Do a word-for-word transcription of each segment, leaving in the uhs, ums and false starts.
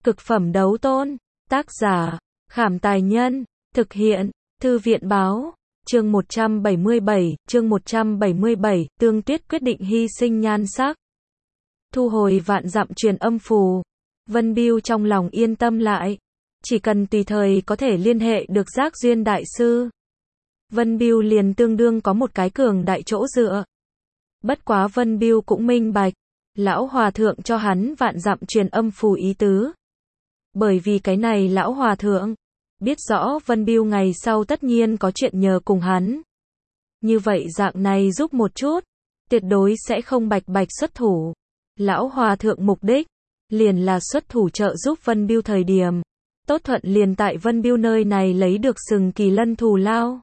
Cực phẩm đấu tôn. Tác giả, Khảm Tài Nhân. Thực hiện, Thư viện Báo. Chương một trăm bảy mươi bảy, chương một trăm bảy mươi bảy, Tương Tuyết quyết định hy sinh nhan sắc. Thu hồi vạn dặm truyền âm phù. Vân Bưu trong lòng yên tâm lại. Chỉ cần tùy thời có thể liên hệ được Giác Duyên Đại Sư. Vân Bưu liền tương đương có một cái cường đại chỗ dựa. Bất quá Vân Bưu cũng minh bạch. Lão Hòa Thượng cho hắn vạn dặm truyền âm phù ý tứ. Bởi vì cái này Lão Hòa Thượng biết rõ Vân Bưu ngày sau tất nhiên có chuyện nhờ cùng hắn. Như vậy dạng này giúp một chút, tuyệt đối sẽ không bạch bạch xuất thủ. Lão Hòa Thượng mục đích, liền là xuất thủ trợ giúp Vân Bưu thời điểm. Tốt thuận liền tại Vân Bưu nơi này lấy được sừng kỳ lân thù lao.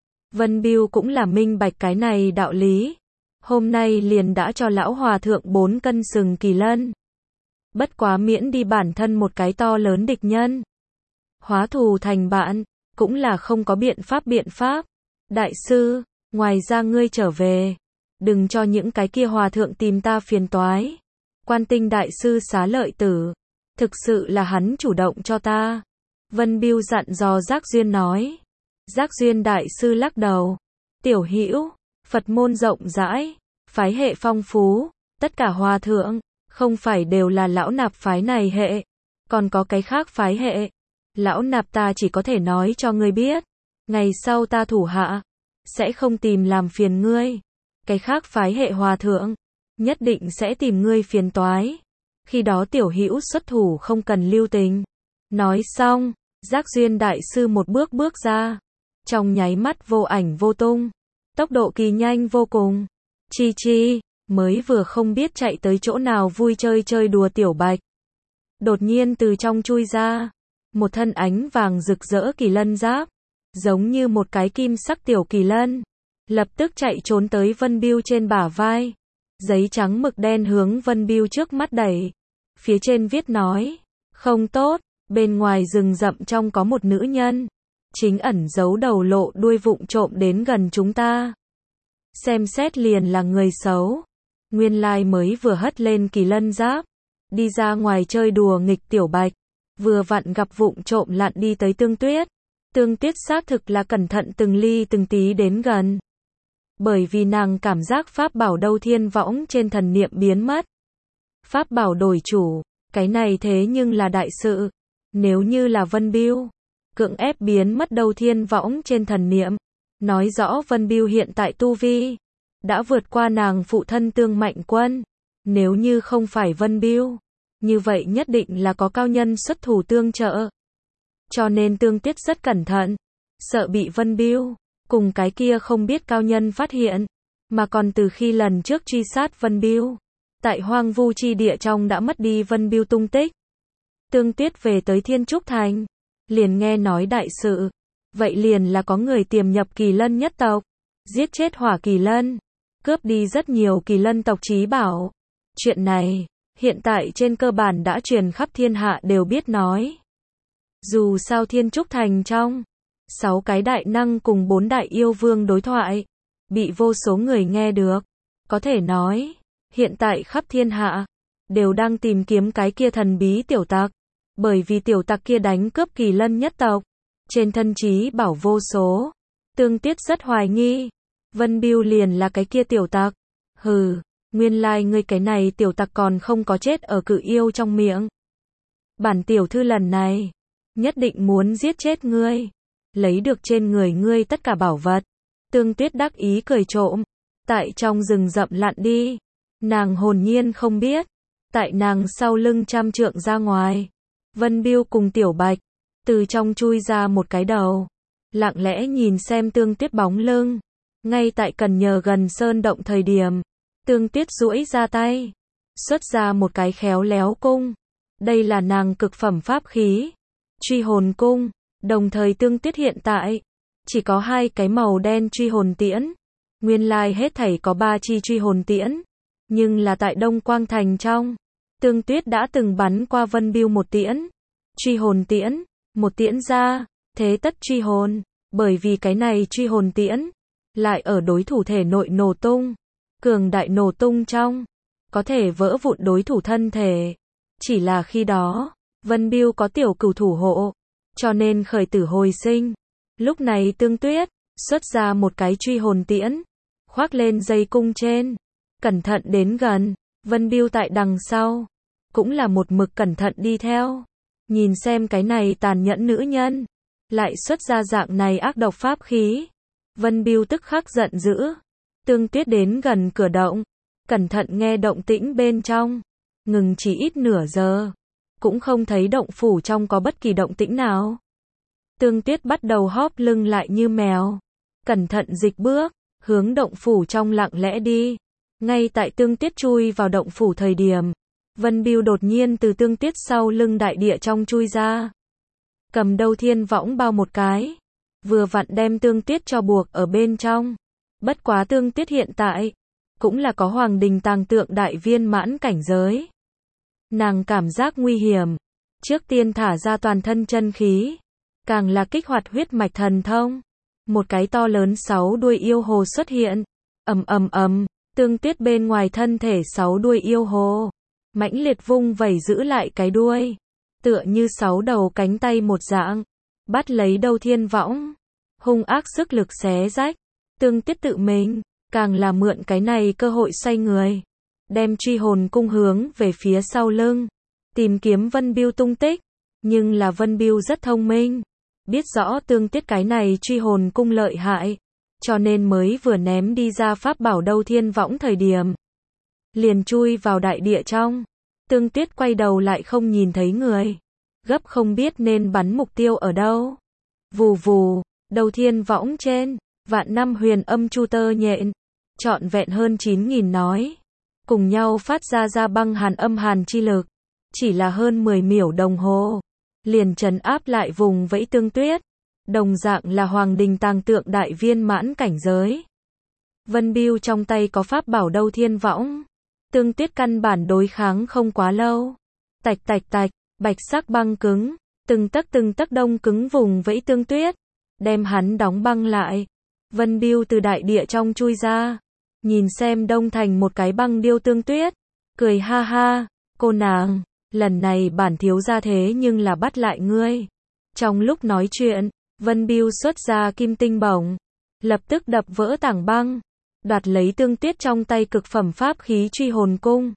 Vân Bưu cũng là minh bạch cái này đạo lý. Hôm nay liền đã cho Lão Hòa Thượng bốn cân sừng kỳ lân. Bất quá miễn đi bản thân một cái to lớn địch nhân. Hóa thù thành bạn, cũng là không có biện pháp biện pháp. Đại sư, ngoài ra ngươi trở về. Đừng cho những cái kia hòa thượng tìm ta phiền toái. Quan Tinh Đại sư xá lợi tử. Thực sự là hắn chủ động cho ta. Vân Bưu dặn dò Giác Duyên nói. Giác Duyên Đại sư lắc đầu. Tiểu Hữu, Phật môn rộng rãi, phái hệ phong phú, tất cả hòa thượng, không phải đều là lão nạp phái này hệ, còn có cái khác phái hệ. Lão nạp ta chỉ có thể nói cho ngươi biết, ngày sau ta thủ hạ, sẽ không tìm làm phiền ngươi. Cái khác phái hệ hòa thượng, nhất định sẽ tìm ngươi phiền toái. Khi đó tiểu hữu xuất thủ không cần lưu tình. Nói xong, Giác Duyên Đại sư một bước bước ra, trong nháy mắt vô ảnh vô tung, tốc độ kỳ nhanh vô cùng. Chi chi, mới vừa không biết chạy tới chỗ nào vui chơi chơi đùa tiểu bạch. Đột nhiên từ trong chui ra, một thân ánh vàng rực rỡ kỳ lân giáp, giống như một cái kim sắc tiểu kỳ lân, lập tức chạy trốn tới Vân Bưu trên bả vai. Giấy trắng mực đen hướng Vân Bưu trước mắt đẩy. Phía trên viết nói, không tốt, bên ngoài rừng rậm trong có một nữ nhân, chính ẩn giấu đầu lộ đuôi vụng trộm đến gần chúng ta. Xem xét liền là người xấu. Nguyên lai mới vừa hất lên kỳ lân giáp, đi ra ngoài chơi đùa nghịch tiểu bạch, vừa vặn gặp vụng trộm lặn đi tới Tương Tuyết. Tương Tuyết xác thực là cẩn thận từng ly từng tí đến gần. Bởi vì nàng cảm giác pháp bảo Đâu Thiên Võng trên thần niệm biến mất. Pháp bảo đổi chủ, cái này thế nhưng là đại sự. Nếu như là Vân Bưu cưỡng ép biến mất Đâu Thiên Võng trên thần niệm, nói rõ Vân Bưu hiện tại tu vi đã vượt qua nàng phụ thân Tương Mạnh Quân. Nếu như không phải Vân Bưu, như vậy nhất định là có cao nhân xuất thủ tương trợ. Cho nên Tương Tuyết rất cẩn thận, sợ bị Vân Bưu cùng cái kia không biết cao nhân phát hiện, mà còn từ khi lần trước truy sát Vân Bưu, tại hoang vu chi địa trong đã mất đi Vân Bưu tung tích. Tương Tuyết về tới Thiên Trúc Thành, liền nghe nói đại sự, vậy liền là có người tiềm nhập Kỳ Lân nhất tộc, giết chết Hỏa Kỳ Lân, cướp đi rất nhiều Kỳ Lân tộc trí bảo. Chuyện này, hiện tại trên cơ bản đã truyền khắp thiên hạ đều biết nói. Dù sao Thiên Trúc Thành trong, sáu cái đại năng cùng bốn đại yêu vương đối thoại, bị vô số người nghe được. Có thể nói, hiện tại khắp thiên hạ, đều đang tìm kiếm cái kia thần bí tiểu tặc. Bởi vì tiểu tặc kia đánh cướp Kỳ Lân nhất tộc, trên thân trí bảo vô số. Tương Tuyết rất hoài nghi, Vân Bưu liền là cái kia tiểu tặc. Hừ, nguyên lai like ngươi cái này tiểu tặc còn không có chết ở cự yêu trong miệng. Bản tiểu thư lần này, nhất định muốn giết chết ngươi, lấy được trên người ngươi tất cả bảo vật. Tương Tuyết đắc ý cười trộm, tại trong rừng rậm lặn đi. Nàng hồn nhiên không biết, tại nàng sau lưng trăm trượng ra ngoài, Vân Bưu cùng tiểu bạch, từ trong chui ra một cái đầu, lặng lẽ nhìn xem Tương Tuyết bóng lưng. Ngay tại cần nhờ gần sơn động thời điểm, Tương Tuyết duỗi ra tay, xuất ra một cái khéo léo cung. Đây là nàng cực phẩm pháp khí, truy hồn cung. Đồng thời Tương Tuyết hiện tại chỉ có hai cái màu đen truy hồn tiễn. Nguyên lai hết thảy có ba chi truy hồn tiễn, nhưng là tại Đông Quang Thành trong, Tương Tuyết đã từng bắn qua Vân Bưu một tiễn. Truy hồn tiễn, một tiễn ra, thế tất truy hồn, bởi vì cái này truy hồn tiễn lại ở đối thủ thể nội nổ tung, cường đại nổ tung trong, có thể vỡ vụn đối thủ thân thể. Chỉ là khi đó, Vân Biêu có tiểu cửu thủ hộ, cho nên khởi tử hồi sinh. Lúc này Tương Tuyết xuất ra một cái truy hồn tiễn, khoác lên dây cung trên, cẩn thận đến gần. Vân Biêu tại đằng sau, cũng là một mực cẩn thận đi theo. Nhìn xem cái này tàn nhẫn nữ nhân, lại xuất ra dạng này ác độc pháp khí. Vân Biêu tức khắc giận dữ. Tương Tuyết đến gần cửa động, cẩn thận nghe động tĩnh bên trong, ngừng chỉ ít nửa giờ, cũng không thấy động phủ trong có bất kỳ động tĩnh nào. Tương Tuyết bắt đầu hóp lưng lại như mèo, cẩn thận dịch bước, hướng động phủ trong lặng lẽ đi. Ngay tại Tương Tuyết chui vào động phủ thời điểm, Vân Biêu đột nhiên từ Tương Tuyết sau lưng đại địa trong chui ra. Cầm Đâu Thiên Võng bao một cái, vừa vặn đem Tương Tuyết cho buộc ở bên trong. Bất quá Tương Tuyết hiện tại, cũng là có Hoàng Đình Tàng Tượng đại viên mãn cảnh giới. Nàng cảm giác nguy hiểm, trước tiên thả ra toàn thân chân khí, càng là kích hoạt huyết mạch thần thông. Một cái to lớn sáu đuôi yêu hồ xuất hiện, ầm ầm ầm, Tương Tuyết bên ngoài thân thể sáu đuôi yêu hồ, mãnh liệt vung vẩy giữ lại cái đuôi, tựa như sáu đầu cánh tay một dạng, bắt lấy Đâu Thiên Võng, hung ác sức lực xé rách. Tương Tuyết tự mình, càng là mượn cái này cơ hội xoay người, đem truy hồn cung hướng về phía sau lưng, tìm kiếm Vân Biêu tung tích. Nhưng là Vân Biêu rất thông minh, biết rõ Tương Tuyết cái này truy hồn cung lợi hại, cho nên mới vừa ném đi ra pháp bảo Đâu Thiên Võng thời điểm, liền chui vào đại địa trong. Tương Tuyết quay đầu lại không nhìn thấy người, gấp không biết nên bắn mục tiêu ở đâu. Vù vù, Đâu Thiên Võng trên, vạn năm huyền âm chu tơ nhện, trọn vẹn hơn chín nghìn nói, cùng nhau phát ra ra băng hàn âm hàn chi lực, chỉ là hơn mười miểu đồng hồ, liền trấn áp lại vùng vẫy Tương Tuyết, đồng dạng là Hoàng Đình Tàng Tượng đại viên mãn cảnh giới. Vân Biêu trong tay có pháp bảo Đâu Thiên Võng, Tương Tuyết căn bản đối kháng không quá lâu. Tạch tạch tạch, bạch sắc băng cứng, từng tấc từng tấc đông cứng vùng vẫy Tương Tuyết, đem hắn đóng băng lại. Vân Biêu từ đại địa trong chui ra, nhìn xem đông thành một cái băng điêu Tương Tuyết, cười ha ha, cô nàng, lần này bản thiếu gia thế nhưng là bắt lại ngươi. Trong lúc nói chuyện, Vân Biêu xuất ra kim tinh bổng, lập tức đập vỡ tảng băng, đoạt lấy Tương Tuyết trong tay cực phẩm pháp khí truy hồn cung,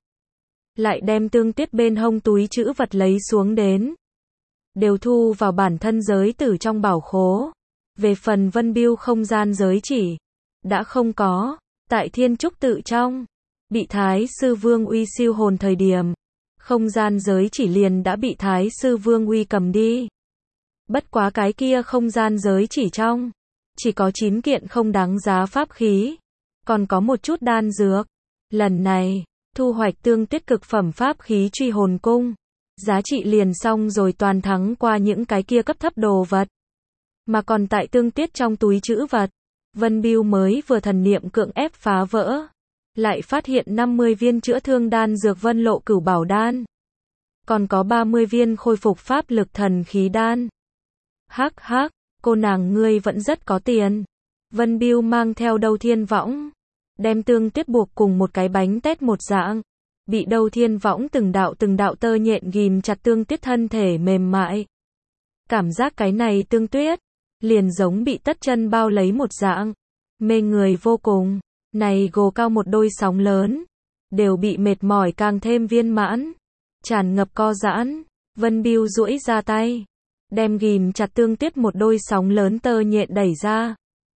lại đem Tương Tuyết bên hông túi trữ vật lấy xuống đến, đều thu vào bản thân giới tử trong bảo khố. Về phần Vân Biêu không gian giới chỉ, đã không có. Tại Thiên Trúc tự trong, bị Thái Sư Vương Uy siêu hồn thời điểm, không gian giới chỉ liền đã bị Thái Sư Vương Uy cầm đi. Bất quá cái kia không gian giới chỉ trong, chỉ có chín kiện không đáng giá pháp khí, còn có một chút đan dược. Lần này, thu hoạch Tương Tuyết cực phẩm pháp khí truy hồn cung, giá trị liền xong rồi toàn thắng qua những cái kia cấp thấp đồ vật. Mà còn tại Tương Tuyết trong túi trữ vật, Vân Biêu mới vừa thần niệm cưỡng ép phá vỡ, lại phát hiện năm mươi viên chữa thương đan dược Vân Lộ Cửu Bảo đan, còn có ba mươi viên khôi phục pháp lực thần khí đan. Hắc hắc, cô nàng ngươi vẫn rất có tiền. Vân Biêu mang theo Đâu Thiên Võng, đem Tương Tuyết buộc cùng một cái bánh tét một dạng, bị Đâu Thiên Võng từng đạo từng đạo tơ nhện ghim chặt Tương Tuyết thân thể mềm mại. Cảm giác cái này Tương Tuyết liền giống bị tất chân bao lấy một dạng, mê người vô cùng. Này gồ cao một đôi sóng lớn, đều bị mệt mỏi càng thêm viên mãn, tràn ngập co giãn. Vân Biêu duỗi ra tay, đem ghim chặt Tương Tuyết một đôi sóng lớn tơ nhện đẩy ra.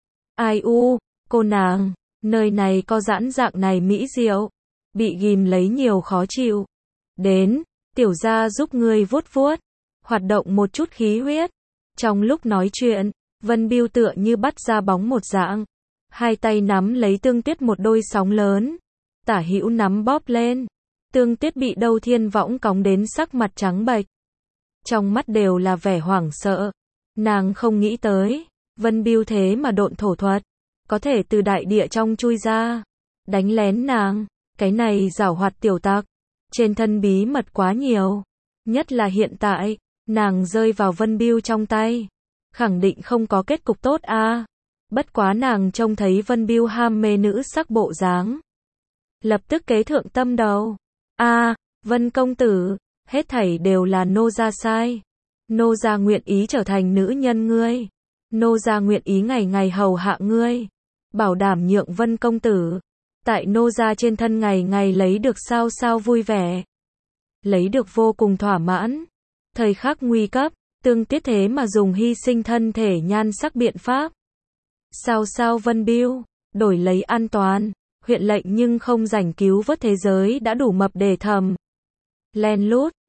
Ai u, cô nàng, nơi này co giãn dạng này mỹ diệu, bị ghim lấy nhiều khó chịu. Đến, tiểu gia giúp ngươi vuốt vuốt, hoạt động một chút khí huyết. Trong lúc nói chuyện, Vân Biêu tựa như bắt ra bóng một dạng, hai tay nắm lấy Tương Tuyết một đôi sóng lớn, tả hữu nắm bóp lên. Tương Tuyết bị Đâu Thiên Võng cóng đến sắc mặt trắng bệch, trong mắt đều là vẻ hoảng sợ. Nàng không nghĩ tới, Vân Biêu thế mà độn thổ thuật, có thể từ đại địa trong chui ra, đánh lén nàng. Cái này giảo hoạt tiểu tặc, trên thân bí mật quá nhiều, nhất là hiện tại, nàng rơi vào Vân Biêu trong tay, khẳng định không có kết cục tốt a. À. Bất quá nàng trông thấy Vân Biêu ham mê nữ sắc bộ dáng, lập tức kế thượng tâm đầu. A, à, Vân công tử, Hết thảy đều là nô gia sai. Nô gia nguyện ý trở thành nữ nhân ngươi. Nô gia nguyện ý ngày ngày hầu hạ ngươi. Bảo đảm nhượng Vân công tử. Tại nô gia trên thân ngày ngày lấy được sao sao vui vẻ. Lấy được vô cùng thỏa mãn. Thời khắc nguy cấp, Tương Tuyết thế mà dùng hy sinh thân thể nhan sắc biện pháp. Sao sao Vân Biêu, đổi lấy an toàn, huyện lệnh nhưng không rảnh cứu vớt thế giới đã đủ mập để thầm. Len lút,